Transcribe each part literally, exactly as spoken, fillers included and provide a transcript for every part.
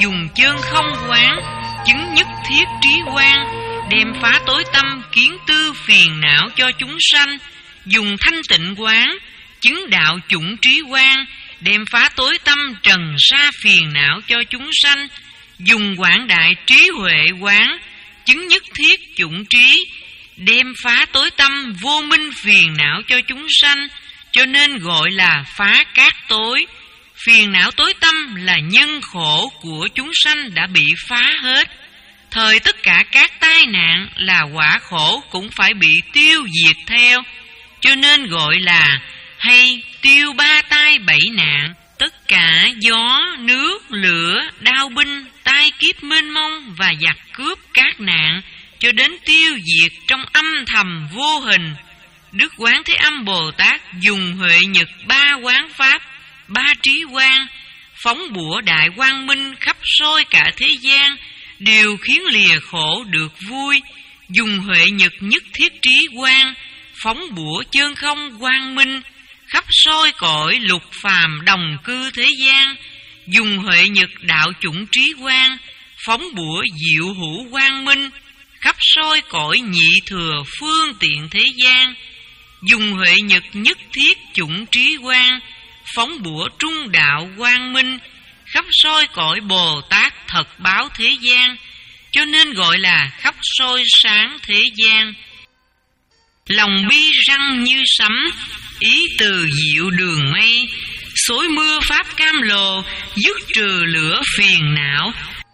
dùng chơn không quán, chứng nhất thiết trí quang, đem phá tối tâm kiến tư phiền não cho chúng sanh. Dùng thanh tịnh quán, chứng đạo chủng trí quang, đem phá tối tâm trần sa phiền não cho chúng sanh. Dùng quảng đại trí huệ quán, chứng nhất thiết chủng trí, đem phá tối tâm vô minh phiền não cho chúng sanh. Cho nên gọi là phá cát tối. Phiền não tối tâm là nhân khổ của chúng sanh đã bị phá hết. Thời tất cả các tai nạn là quả khổ cũng phải bị tiêu diệt theo. Cho nên gọi là hay tiêu ba tai bảy nạn. Tất cả gió, nước, lửa, đao binh, tai kiếp mênh mông và giặc cướp các nạn, cho đến tiêu diệt trong âm thầm vô hình. Đức Quán Thế Âm Bồ Tát dùng huệ nhật ba quán pháp, ba trí quang, phóng bủa đại quang minh khắp soi cả thế gian, đều khiến lìa khổ được vui. Dùng huệ nhật nhất thiết trí quang, phóng bủa chơn không quang minh khắp soi cõi lục phàm đồng cư thế gian. Dùng huệ nhật đạo chủng trí quang, phóng bủa diệu hữu quang minh khắp soi cõi nhị thừa phương tiện thế gian. Dùng huệ nhật nhất thiết chủng trí quang, phóng bủa trung đạo quang minh khắp soi cõi Bồ Tát thật báo thế gian. Cho nên gọi là khắp soi sáng thế gian. Lòng bi răng như sấm, ý từ diệu đường mây, xối mưa pháp cam lồ, dứt trừ lửa phiền não.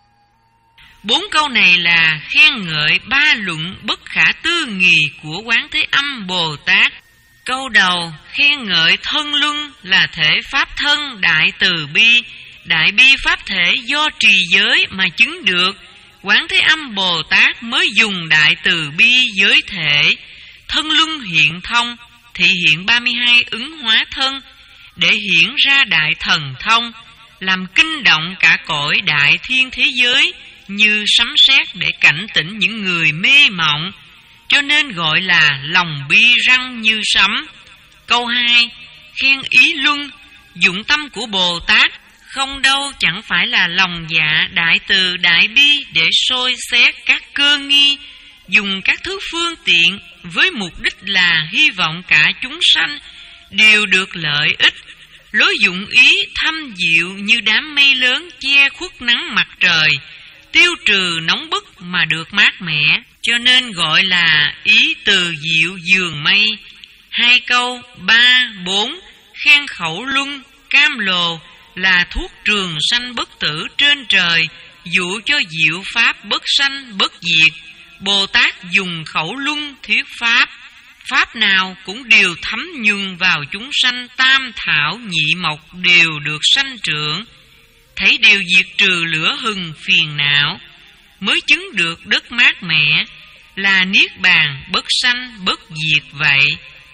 Bốn câu này là khen ngợi ba luận bất khả tư nghì của Quán Thế Âm Bồ Tát. Câu đầu khen ngợi thân luân là thể pháp thân đại từ bi, đại bi pháp thể do trì giới mà chứng được. Quán Thế Âm Bồ Tát mới dùng đại từ bi giới thể, thân luân hiện thông, thị hiện ba mươi hai ứng hóa thân, để hiển ra đại thần thông, làm kinh động cả cõi đại thiên thế giới như sấm sét để cảnh tỉnh những người mê mộng. Cho nên gọi là lòng bi răng như sấm. Câu hai khen ý luân, dụng tâm của Bồ Tát không đâu chẳng phải là lòng dạ đại từ đại bi để soi xét các cơ nghi, dùng các thứ phương tiện với mục đích là hy vọng cả chúng sanh đều được lợi ích. Lối dụng ý thâm diệu như đám mây lớn che khuất nắng mặt trời, tiêu trừ nóng bức mà được mát mẻ, cho nên gọi là ý từ diệu giường mây. Hai câu ba bốn khen khẩu luân cam lồ là thuốc trường sanh bất tử trên trời, dụ cho diệu pháp bất sanh bất diệt. Bồ Tát dùng khẩu luân thuyết pháp, pháp nào cũng đều thấm nhuần vào chúng sanh tam thảo nhị mộc đều được sanh trưởng, thấy đều diệt trừ lửa hừng phiền não, mới chứng được đất mát mẻ, là niết bàn bất sanh bất diệt vậy.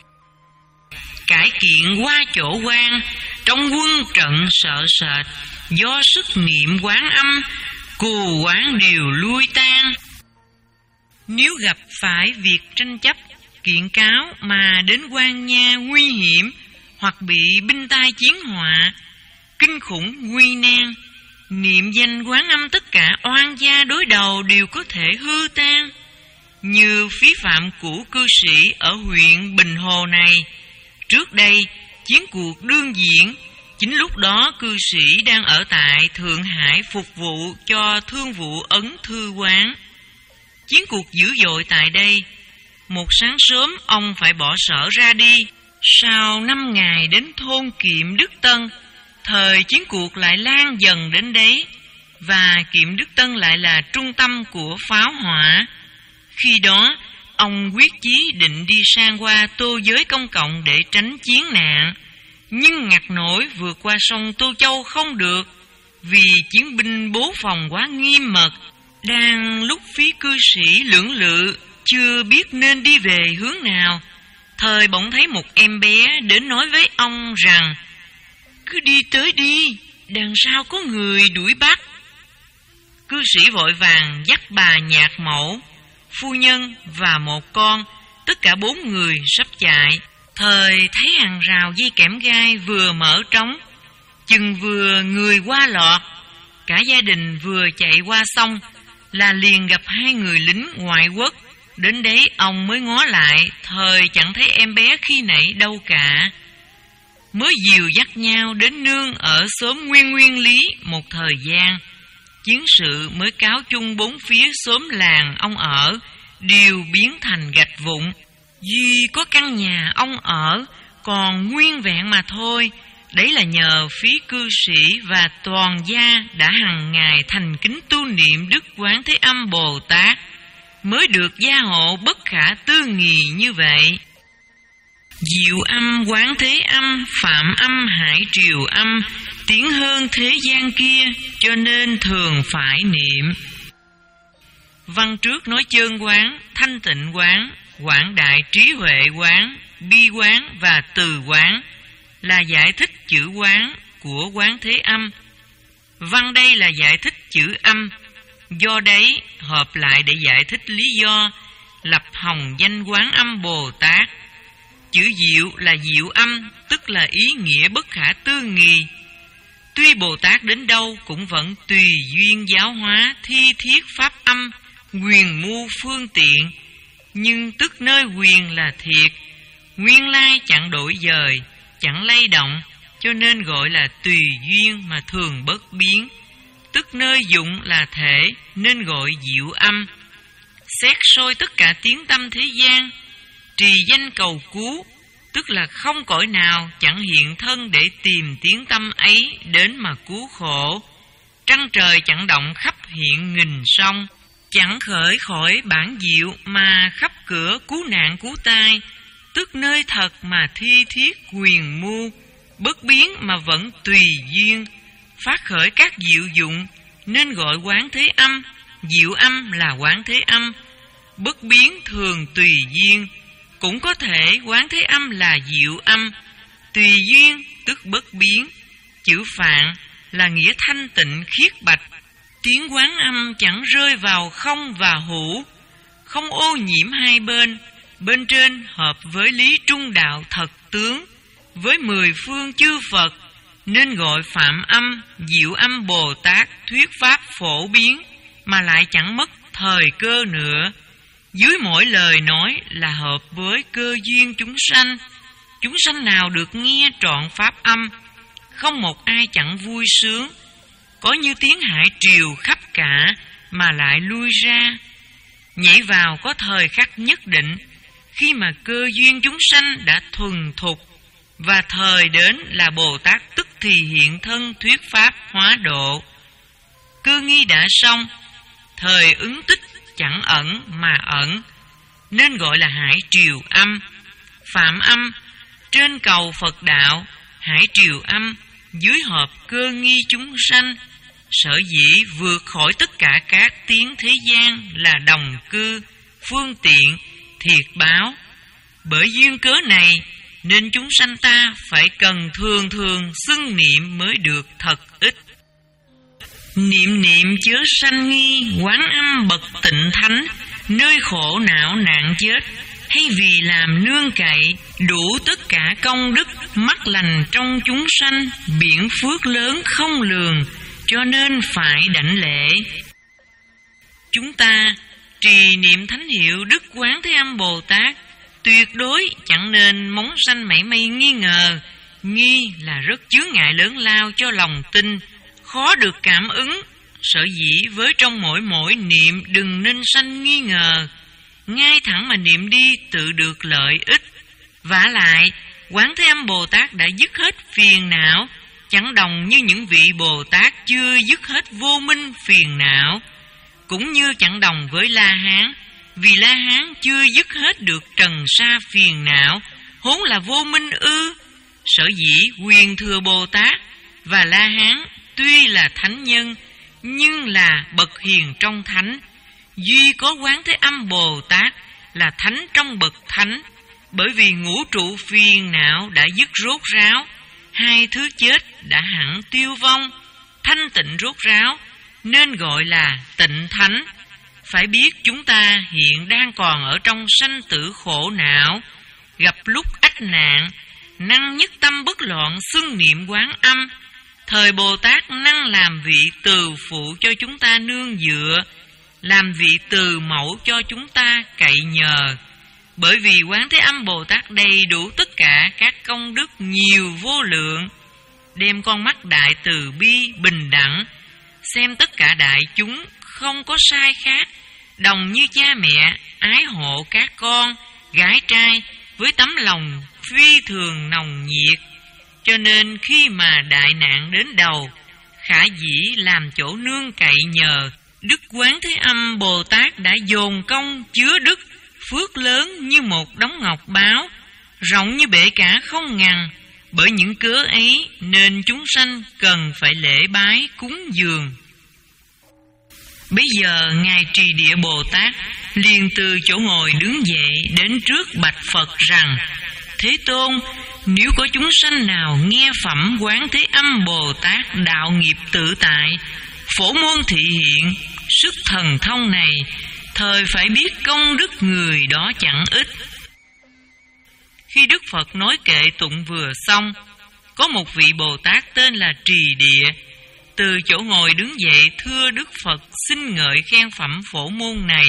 Cải kiện qua chỗ quan, trong quân trận sợ sệt, do sức niệm quán âm, cù quán đều lui tan. Nếu gặp phải việc tranh chấp, kiện cáo mà đến quan nha nguy hiểm, hoặc bị binh tai chiến họa, kinh khủng nguy nan, niệm danh quán âm tất cả oan gia đối đầu đều có thể hư tan. Như phí phạm của cư sĩ ở huyện Bình Hồ này, trước đây chiến cuộc đương diễn, chính lúc đó cư sĩ đang ở tại Thượng Hải phục vụ cho thương vụ Ấn Thư Quán. Chiến cuộc dữ dội tại đây, một sáng sớm ông phải bỏ sở ra đi. Sau năm ngày đến thôn Kiệm Đức Tân, thời chiến cuộc lại lan dần đến đấy, và Kiệm Đức Tân lại là trung tâm của pháo hỏa. Khi đó, ông quyết chí định đi sang qua Tô Giới công cộng để tránh chiến nạn, nhưng ngặt nổi vượt qua sông Tô Châu không được, vì chiến binh bố phòng quá nghiêm mật. Đang lúc phí cư sĩ lưỡng lự, chưa biết nên đi về hướng nào, thời bỗng thấy một em bé đến nói với ông rằng: "Cứ đi tới đi, đằng sau có người đuổi bắt." Cư sĩ vội vàng dắt bà nhạc mẫu, phu nhân và một con, tất cả bốn người sắp chạy. Thời thấy hàng rào dây kẽm gai vừa mở trống, chừng vừa người qua lọt, Cả gia đình vừa chạy qua sông là liền gặp hai người lính ngoại quốc. Đến đấy ông mới ngó lại, thời chẳng thấy em bé khi nãy đâu cả. Mới dìu dắt nhau đến nương ở xóm Nguyên Nguyên Lý một thời gian, chiến sự mới cáo chung bốn phía xóm làng ông ở đều biến thành gạch vụn. Duy có căn nhà ông ở còn nguyên vẹn mà thôi. Đấy là nhờ phí cư sĩ và toàn gia đã hằng ngày thành kính tu niệm Đức Quán Thế Âm Bồ Tát, mới được gia hộ bất khả tư nghì như vậy. Diệu âm Quán Thế Âm, Phạm âm Hải Triều âm, tiến hơn thế gian kia, cho nên thường phải niệm. Văn trước nói chơn quán, thanh tịnh quán, quảng đại trí huệ quán, bi quán và từ quán là giải thích chữ quán của Quán Thế Âm. Văn đây là giải thích chữ âm, do đấy hợp lại để giải thích lý do lập hồng danh Quán Âm Bồ Tát. Chữ diệu là diệu âm, tức là ý nghĩa bất khả tư nghì. Tuy Bồ Tát đến đâu cũng vẫn tùy duyên giáo hóa thi thiết pháp âm, quyền mưu phương tiện, nhưng tức nơi quyền là thiệt, nguyên lai chẳng đổi dời, chẳng lay động, cho nên gọi là tùy duyên mà thường bất biến. Tức nơi dụng là thể, nên gọi diệu âm. Xét soi tất cả tiếng tâm thế gian, trì danh cầu cứu, tức là không cõi nào chẳng hiện thân để tìm tiếng tâm ấy đến mà cứu khổ. Trăng trời chẳng động khắp hiện nghìn sông, chẳng khởi khỏi bản diệu mà khắp cửa cứu nạn cứu tai, tức nơi thật mà thi thiết quyền mưu, bất biến mà vẫn tùy duyên, phát khởi các diệu dụng, nên gọi Quán Thế Âm. Diệu âm là Quán Thế Âm, bất biến thường tùy duyên. Cũng có thể Quán Thế Âm là diệu âm, tùy duyên tức bất biến. Chữ Phạn là nghĩa thanh tịnh khiết bạch. Tiếng Quán Âm chẳng rơi vào không và hữu, không ô nhiễm hai bên. Bên trên hợp với lý trung đạo thật tướng, với mười phương chư Phật, nên gọi Phạm âm, diệu âm Bồ Tát thuyết pháp phổ biến, mà lại chẳng mất thời cơ nữa. Dưới mỗi lời nói là hợp với cơ duyên chúng sanh. Chúng sanh nào được nghe trọn pháp âm, không một ai chẳng vui sướng. Có như tiếng hải triều khắp cả, mà lại lui ra. Nhảy vào có thời khắc nhất định, khi mà cơ duyên chúng sanh đã thuần thục, và thời đến là Bồ Tát tức thì hiện thân thuyết pháp hóa độ. Cơ nghi đã xong, thời ứng tích chẳng ẩn mà ẩn, nên gọi là hải triều âm. Phạm âm trên cầu Phật đạo, hải triều âm dưới hợp cơ nghi chúng sanh. Sở dĩ vượt khỏi tất cả các tiếng thế gian là đồng cư, phương tiện, thiệt báo. Bởi duyên cớ này nên chúng sanh ta phải cần thường thường xưng niệm mới được thật ích. Niệm niệm chớ sanh nghi, Quán Âm bậc tịnh thánh, nơi khổ não nạn chết, hay vì làm nương cậy, đủ tất cả công đức, mắc lành trong chúng sanh, biển phước lớn không lường, cho nên phải đảnh lễ. Chúng ta trì niệm thánh hiệu Đức Quán Thế Âm Bồ Tát, tuyệt đối chẳng nên móng sanh mảy may nghi ngờ. Nghi là rất chướng ngại lớn lao cho lòng tin, khó được cảm ứng. Sở dĩ với trong mỗi mỗi niệm đừng nên sanh nghi ngờ, ngay thẳng mà niệm đi tự được lợi ích. Vả lại Quán Thế Âm Bồ Tát đã dứt hết phiền não, chẳng đồng như những vị Bồ Tát chưa dứt hết vô minh phiền não. Cũng như chẳng đồng với La Hán, vì La Hán chưa dứt hết được trần sa phiền não, huống là vô minh ư. Sở dĩ Quyền Thừa Bồ Tát và La Hán tuy là thánh nhân, nhưng là bậc hiền trong thánh. Duy có Quán Thế Âm Bồ Tát là thánh trong bậc thánh, bởi vì ngũ trụ phiền não đã dứt rốt ráo, hai thứ chết đã hẳn tiêu vong, thanh tịnh rốt ráo, nên gọi là tịnh thánh. Phải biết chúng ta hiện đang còn ở trong sanh tử khổ não, gặp lúc ách nạn, năng nhất tâm bất loạn xưng niệm Quán Âm, Thời Bồ Tát năng làm vị từ phụ cho chúng ta nương dựa, làm vị từ mẫu cho chúng ta cậy nhờ. Bởi vì Quán Thế Âm Bồ Tát đầy đủ tất cả các công đức nhiều vô lượng, đem con mắt đại từ bi bình đẳng, xem tất cả đại chúng không có sai khác, đồng như cha mẹ, ái hộ các con, gái trai với tấm lòng phi thường nồng nhiệt. Cho nên khi mà đại nạn đến đầu, khả dĩ làm chỗ nương cậy nhờ, Đức Quán Thế Âm Bồ Tát đã dồn công chứa đức, phước lớn như một đống ngọc báo, rộng như bể cả không ngần. Bởi những cớ ấy nên chúng sanh cần phải lễ bái cúng dường. Bây giờ Ngài Trì Địa Bồ Tát liền từ chỗ ngồi đứng dậy đến trước bạch Phật rằng: Thế Tôn, nếu có chúng sanh nào nghe phẩm Quán Thế Âm Bồ Tát đạo nghiệp tự tại, phổ môn thị hiện, sức thần thông này, thời phải biết công đức người đó chẳng ít. Khi Đức Phật nói kệ tụng vừa xong, có một vị Bồ Tát tên là Trì Địa từ chỗ ngồi đứng dậy thưa Đức Phật xin ngợi khen phẩm phổ môn này.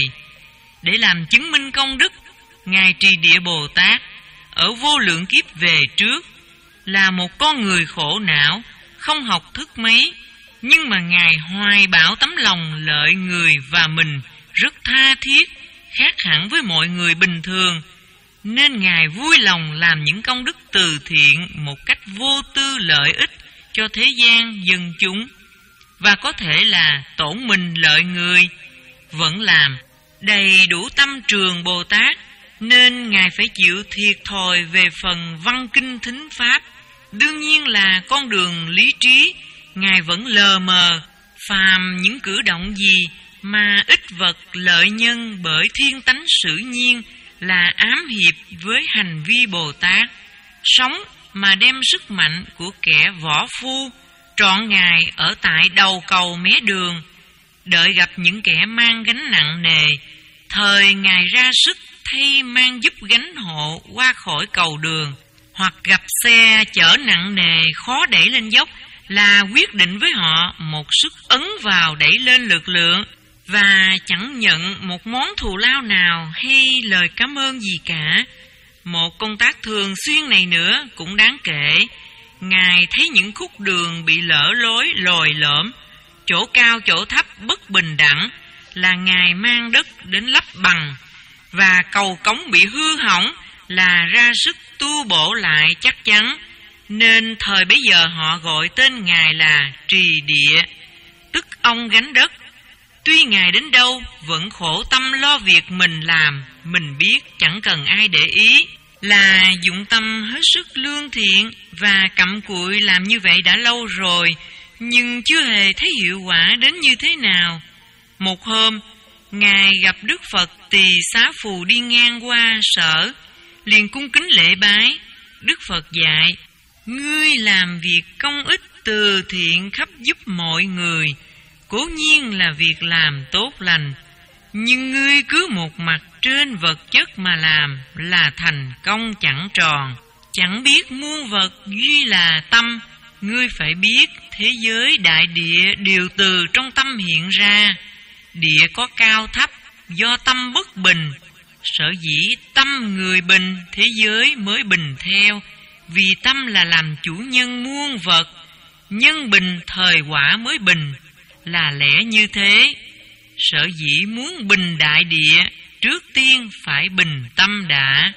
Để làm chứng minh công đức, Ngài Trì Địa Bồ Tát ở vô lượng kiếp về trước là một con người khổ não, không học thức mấy, nhưng mà Ngài hoài bão tấm lòng lợi người và mình rất tha thiết, khác hẳn với mọi người bình thường, nên Ngài vui lòng làm những công đức từ thiện một cách vô tư lợi ích cho thế gian dân chúng, và có thể là tổn mình lợi người, vẫn làm. Đầy đủ tâm trường Bồ Tát, nên Ngài phải chịu thiệt thòi về phần văn kinh thính pháp. Đương nhiên là con đường lý trí, Ngài vẫn lờ mờ, phàm những cử động gì mà ít vật lợi nhân bởi thiên tánh sử nhiên là ám hiệp với hành vi Bồ Tát. Sống mà đem sức mạnh của kẻ võ phu, trọn Ngài ở tại đầu cầu mé đường, đợi gặp những kẻ mang gánh nặng nề, thời Ngài ra sức thay mang giúp gánh hộ qua khỏi cầu đường, hoặc gặp xe chở nặng nề khó đẩy lên dốc, là quyết định với họ một sức ấn vào đẩy lên lực lượng, và chẳng nhận một món thù lao nào hay lời cảm ơn gì cả. Một công tác thường xuyên này nữa cũng đáng kể. Ngài thấy những khúc đường bị lỡ lối lồi lõm, chỗ cao chỗ thấp bất bình đẳng, là Ngài mang đất đến lấp bằng, và cầu cống bị hư hỏng là ra sức tu bổ lại chắc chắn. Nên thời bấy giờ họ gọi tên Ngài là Trì Địa, tức ông gánh đất. Tuy Ngài đến đâu vẫn khổ tâm lo việc mình làm, mình biết chẳng cần ai để ý, là dụng tâm hết sức lương thiện và cặm cụi làm như vậy đã lâu rồi, nhưng chưa hề thấy hiệu quả đến như thế nào. Một hôm, Ngài gặp Đức Phật Tỳ Xá Phù đi ngang qua sở, liền cung kính lễ bái. Đức Phật dạy: Ngươi làm việc công ích từ thiện khắp giúp mọi người, cố nhiên là việc làm tốt lành, nhưng ngươi cứ một mặt trên vật chất mà làm là thành công chẳng tròn. Chẳng biết muôn vật duy là tâm, ngươi phải biết thế giới đại địa đều từ trong tâm hiện ra. Địa có cao thấp do tâm bất bình, sở dĩ tâm người bình, thế giới mới bình theo. Vì tâm là làm chủ nhân muôn vật, nhân bình thời quả mới bình, là lẽ như thế. Sở dĩ muốn bình đại địa, trước tiên phải bình tâm đã.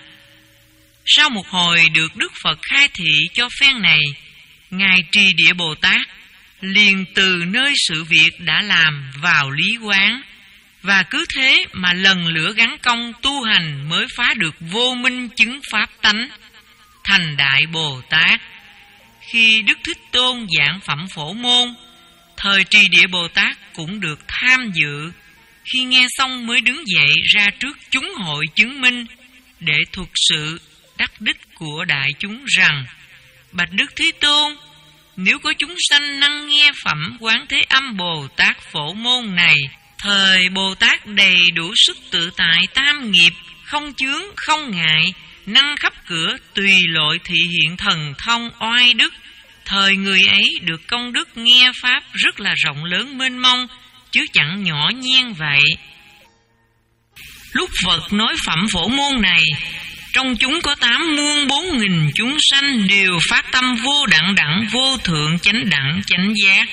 Sau một hồi được Đức Phật khai thị cho phen này, Ngài Trì Địa Bồ Tát liền từ nơi sự việc đã làm vào lý quán, và cứ thế mà lần lữa gắn công tu hành mới phá được vô minh chứng pháp tánh, thành Đại Bồ Tát. Khi Đức Thích Tôn giảng phẩm phổ môn, thời Trì Địa Bồ Tát cũng được tham dự. Khi nghe xong mới đứng dậy ra trước chúng hội chứng minh, để thuật sự đắc đích của đại chúng rằng: Bạch Đức Thế Tôn, nếu có chúng sanh năng nghe phẩm Quán Thế Âm Bồ Tát phổ môn này, thời Bồ Tát đầy đủ sức tự tại tam nghiệp, không chướng không ngại, năng khắp cửa tùy lội thị hiện thần thông oai đức, Thời người ấy được công đức nghe Pháp rất là rộng lớn mênh mông, chứ chẳng nhỏ nhen vậy. Lúc Phật nói phẩm phổ môn này, trong chúng có tám muôn bốn nghìn chúng sanh đều phát tâm vô đẳng đẳng, vô thượng, chánh đẳng, chánh giác.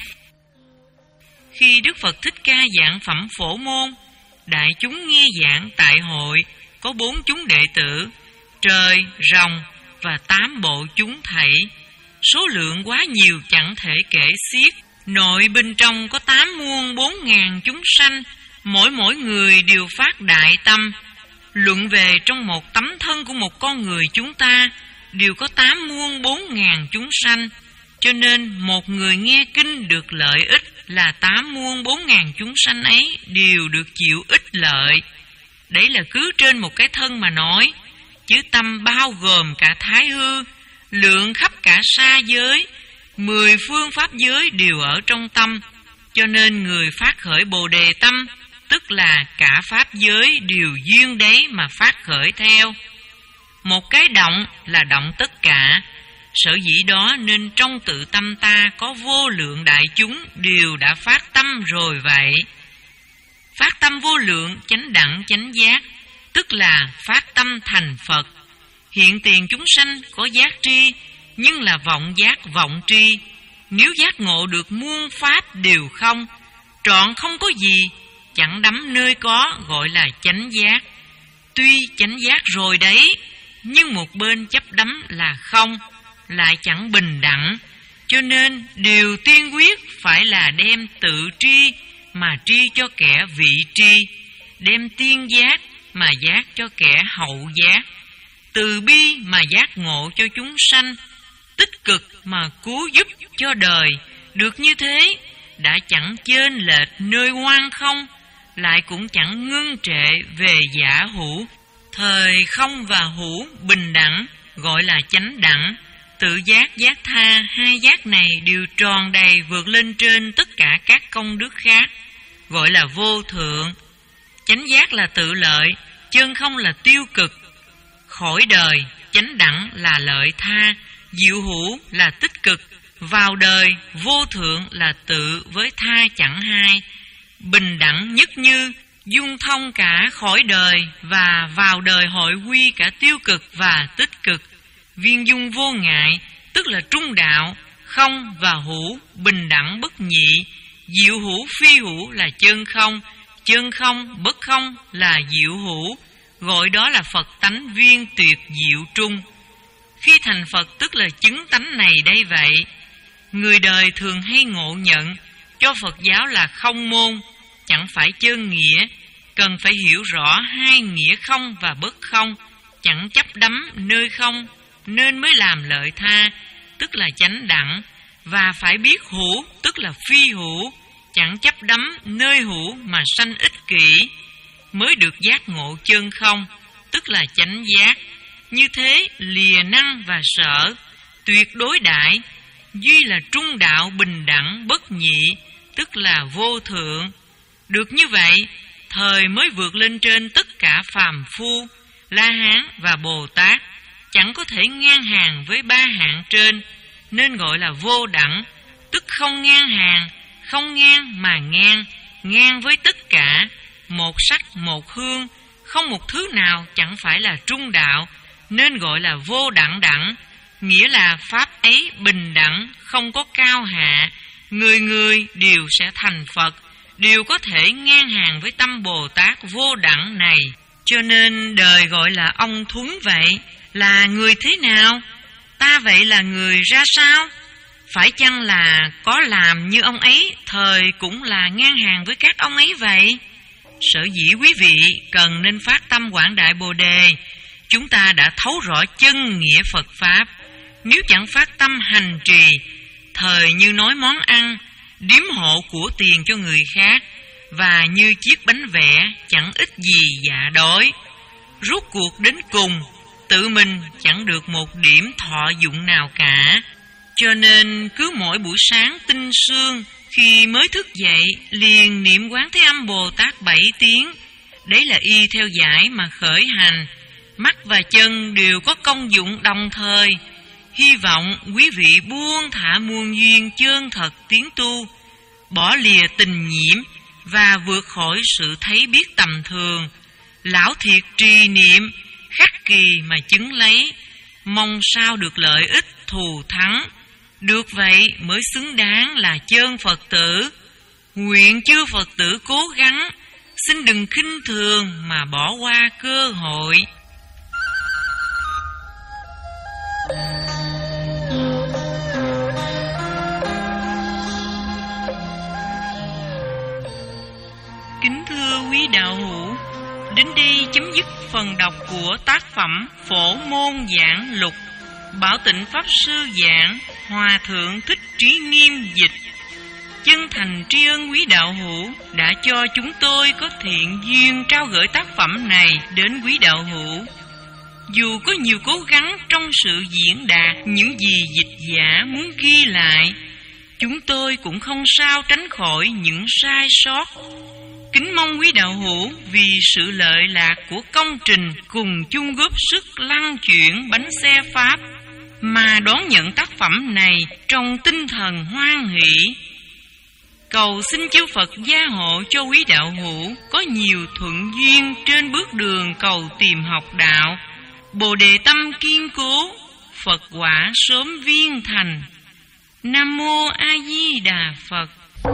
Khi Đức Phật Thích Ca giảng phẩm phổ môn, đại chúng nghe giảng tại hội có bốn chúng đệ tử, trời, rồng và tám bộ chúng thảy. Số lượng quá nhiều chẳng thể kể xiết. Nội bên trong có tám muôn bốn ngàn chúng sanh, mỗi mỗi người đều phát đại tâm. Luận về trong một tấm thân của một con người chúng ta đều có tám muôn bốn ngàn chúng sanh, cho nên một người nghe kinh được lợi ích là tám muôn bốn ngàn chúng sanh ấy đều được chịu ích lợi. Đấy là cứ trên một cái thân mà nói, chứ tâm bao gồm cả thái hư, lượng khắp cả sa giới, mười phương pháp giới đều ở trong tâm, cho nên người phát khởi Bồ Đề tâm, tức là cả pháp giới đều duyên đấy mà phát khởi theo. Một cái động là động tất cả, sở dĩ đó nên trong tự tâm ta có vô lượng đại chúng đều đã phát tâm rồi vậy. Phát tâm vô lượng chánh đẳng chánh giác, tức là phát tâm thành Phật. Hiện tiền chúng sanh có giác tri, nhưng là vọng giác vọng tri. Nếu giác ngộ được muôn pháp đều không, trọn không có gì, chẳng đắm nơi có, gọi là chánh giác. Tuy chánh giác rồi đấy, nhưng một bên chấp đắm là không, lại chẳng bình đẳng. Cho nên điều tiên quyết phải là đem tự tri mà tri cho kẻ vị tri, đem tiên giác mà giác cho kẻ hậu giác, từ bi mà giác ngộ cho chúng sanh, tích cực mà cứu giúp cho đời. Được như thế, đã chẳng chênh lệch nơi hoang không, lại cũng chẳng ngưng trệ về giả hữu. Thời không và hữu bình đẳng, gọi là chánh đẳng. Tự giác, giác tha, hai giác này đều tròn đầy vượt lên trên tất cả các công đức khác, gọi là vô thượng. Chánh giác là tự lợi, chân không là tiêu cực. Khỏi đời, chánh đẳng là lợi tha, diệu hữu là tích cực. Vào đời, vô thượng là tự với tha chẳng hai. Bình đẳng nhất như, dung thông cả khỏi đời và vào đời hội quy cả tiêu cực và tích cực. Viên dung vô ngại, tức là trung đạo, không và hữu, bình đẳng bất nhị. Diệu hữu phi hữu là chân không, chân không bất không là diệu hữu, gọi đó là Phật tánh viên tuyệt diệu trung. Khi thành Phật tức là chứng tánh này đây vậy. Người đời thường hay ngộ nhận cho Phật giáo là không môn, chẳng phải chân nghĩa, cần phải hiểu rõ hai nghĩa không và bất không, chẳng chấp đắm nơi không, nên mới làm lợi tha, tức là chánh đẳng, và phải biết hữu, tức là phi hữu, chẳng chấp đắm nơi hữu mà sanh ích kỷ, mới được giác ngộ chân không, tức là chánh giác. Như thế lìa năng và sở, tuyệt đối đại, duy là trung đạo bình đẳng bất nhị, tức là vô thượng. Được như vậy, thời mới vượt lên trên tất cả phàm phu, La Hán và Bồ Tát, chẳng có thể ngang hàng với ba hạng trên, nên gọi là vô đẳng, tức không ngang hàng, không ngang mà ngang, ngang với tất cả, một sắc một hương, không một thứ nào chẳng phải là trung đạo, nên gọi là vô đẳng đẳng, nghĩa là pháp ấy bình đẳng, không có cao hạ, người người đều sẽ thành Phật, đều có thể ngang hàng với tâm Bồ Tát vô đẳng này. Cho nên đời gọi là ông Thuấn vậy, là người thế nào? Ta vậy là người ra sao? Phải chăng là có làm như ông ấy, thời cũng là ngang hàng với các ông ấy vậy? Sở dĩ quý vị cần nên phát tâm quảng đại Bồ Đề, chúng ta đã thấu rõ chân nghĩa Phật Pháp. Nếu chẳng phát tâm hành trì, thời như nói món ăn, điếm hộ của tiền cho người khác, và như chiếc bánh vẽ chẳng ích gì dạ đói. Rốt cuộc đến cùng, tự mình chẳng được một điểm thọ dụng nào cả. Cho nên cứ mỗi buổi sáng tinh sương, khi mới thức dậy liền niệm Quán Thế Âm Bồ Tát bảy tiếng. Đấy là y theo giải mà khởi hành. Mắt và chân đều có công dụng đồng thời. Hy vọng quý vị buông thả muôn duyên chân thật tiến tu, bỏ lìa tình nhiễm và vượt khỏi sự thấy biết tầm thường. Lão thiệt trì niệm, khắc kỳ mà chứng lấy, mong sao được lợi ích thù thắng. Được vậy mới xứng đáng là chân Phật tử. Nguyện chư Phật tử cố gắng, xin đừng khinh thường mà bỏ qua cơ hội. Kính thưa quý đạo hữu, đến đây chấm dứt phần đọc của tác phẩm Phổ Môn Giảng Lục, Bảo Tịnh Pháp Sư giảng, Hòa Thượng Thích Trí Nghiêm dịch. Chân thành tri ân quý đạo hữu đã cho chúng tôi có thiện duyên trao gửi tác phẩm này đến quý đạo hữu. Dù có nhiều cố gắng trong sự diễn đạt những gì dịch giả muốn ghi lại, chúng tôi cũng không sao tránh khỏi những sai sót. Kính mong quý đạo hữu vì sự lợi lạc của công trình cùng chung góp sức lăn chuyển bánh xe Pháp mà đón nhận tác phẩm này trong tinh thần hoan hỷ. Cầu xin chư Phật gia hộ cho quý đạo hữu có nhiều thuận duyên trên bước đường cầu tìm học đạo, Bồ đề tâm kiên cố, Phật quả sớm viên thành. Nam mô A Di Đà Phật.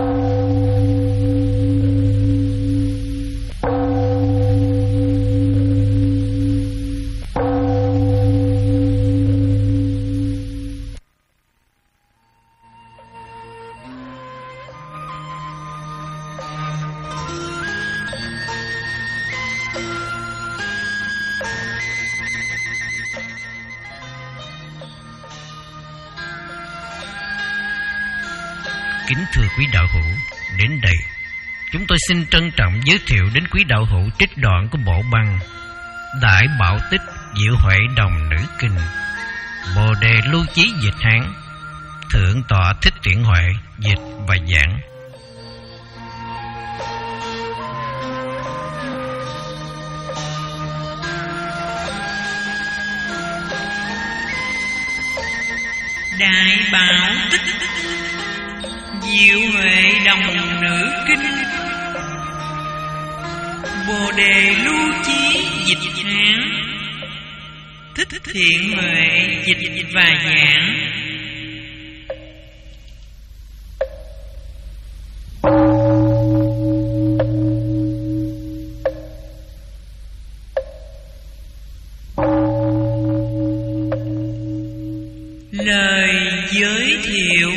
Kính thưa quý đạo hữu, đến đây chúng tôi xin trân trọng giới thiệu đến quý đạo hữu trích đoạn của bộ băng Đại Bảo Tích Diệu Huệ Đồng Nữ Kinh, Bồ Đề Lưu Chí dịch Hán, Thượng tọa Thích Thiện Huệ dịch và giảng. Đại Bảo Tích Diệu Huệ Đồng Nữ Kinh, Bồ Đề Lưu Chí dịch Hán, Thích Thiện Huệ dịch và giảng. Lời giới thiệu.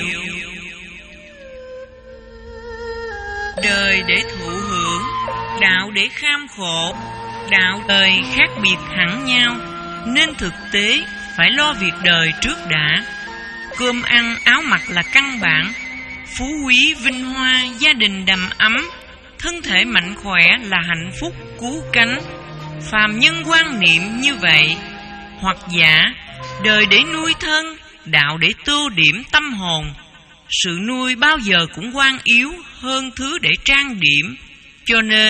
Đời để thụ hưởng, đạo để kham khổ. Đạo đời khác biệt hẳn nhau, nên thực tế phải lo việc đời trước đã. Cơm ăn áo mặc là căn bản, phú quý vinh hoa gia đình đầm ấm, thân thể mạnh khỏe là hạnh phúc cứu cánh. Phàm nhân quan niệm như vậy, hoặc giả đời để nuôi thân, đạo để tô điểm tâm hồn. Sự nuôi bao giờ cũng quan yếu hơn thứ để trang điểm, cho nên